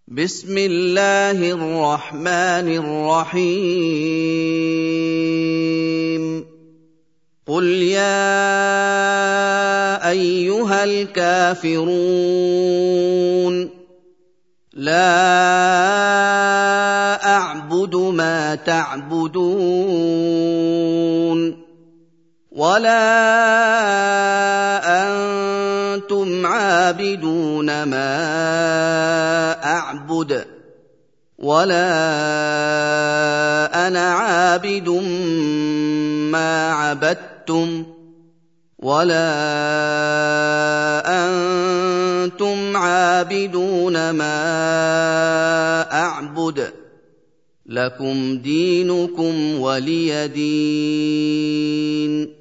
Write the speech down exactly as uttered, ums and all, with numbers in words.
بسم الله الرحمن الرحيم قل يا أيها الكافرون لا أعبد ما تعبدون ولا أنتم عابدون ما أعبد ولا أنا عابد ما عبدتم ولا أنتم عابدون ما أعبد لكم دينكم ولي دين.